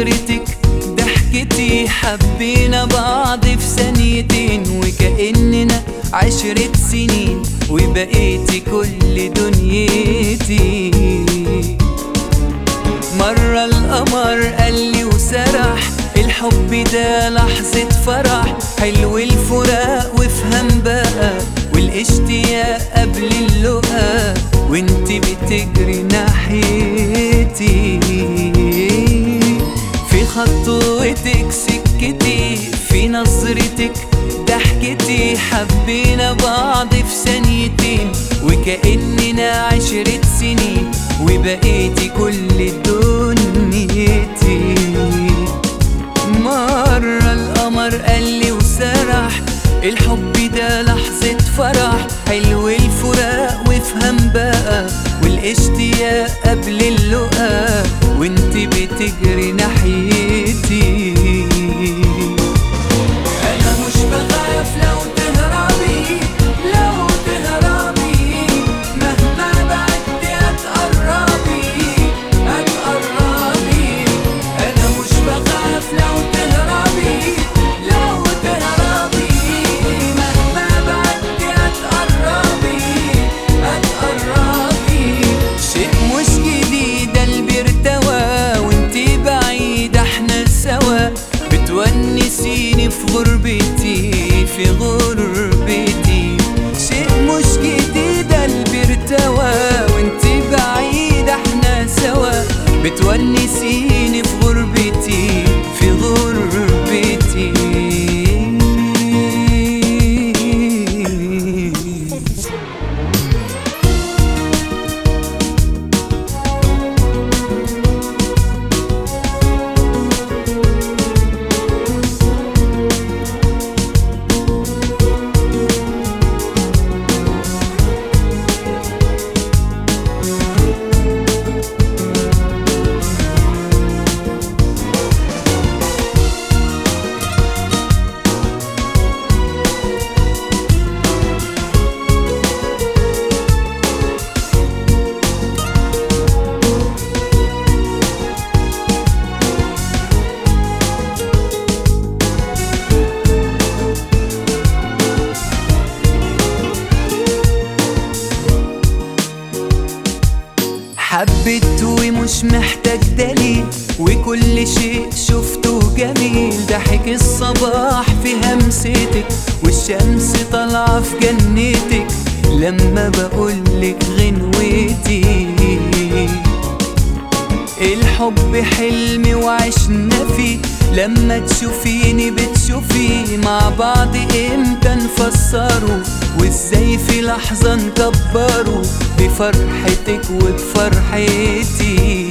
نظرتك ضحكتي حبينا بعض في ثانيتين، وكأننا 10 سنين وبقيتي كل دنيتي. مرة القمر قالي وسرح الحب ده لحظة فرح، حلو الفراق وافهم بقى والاشتياق قبل اللقا، وانت بتجري ناحيتي. في خطوتك سكتي، في نظرتك ضحكتي حبينا بعض في ثانيتين، وكأننا 10 سنين وبقيتي كل دنيتي. مرة القمر قالي وسرح الحب ده لحظة فرح، حلو الفراق وافهم بقى والاشتياق قبل اللقا، وانت بتجري ناحيتي. انا مش بخاف لو تهربي، لو تهربي مهما بعدت هتقربي، هتقربي. انا مش بخاف لو تهربي، لو تهربي مهما بعدت هتقربي، هتقربي. شيء مش جديد قلبي ارتوى وانتي بعيدة احنا سوا، بتونسيني في غربتي، في غربتي. شيء مش جديد قلبي ارتوى وانتي بعيدة احنا سوا، بتونسيني في غربتي، في غربتي. حبيت ومش محتاج دليل، وكل شيء شفته جميل. ضحك الصباح في همستك، والشمس طالعة في جنتك لما بقولك غنوتي. الحب حلم وعشنا فيه، لما تشوفيني بتشوفيه. مع بعض امتى نفسره، وازاي في لحظة نكبره، بفرحتك وبفرحتي.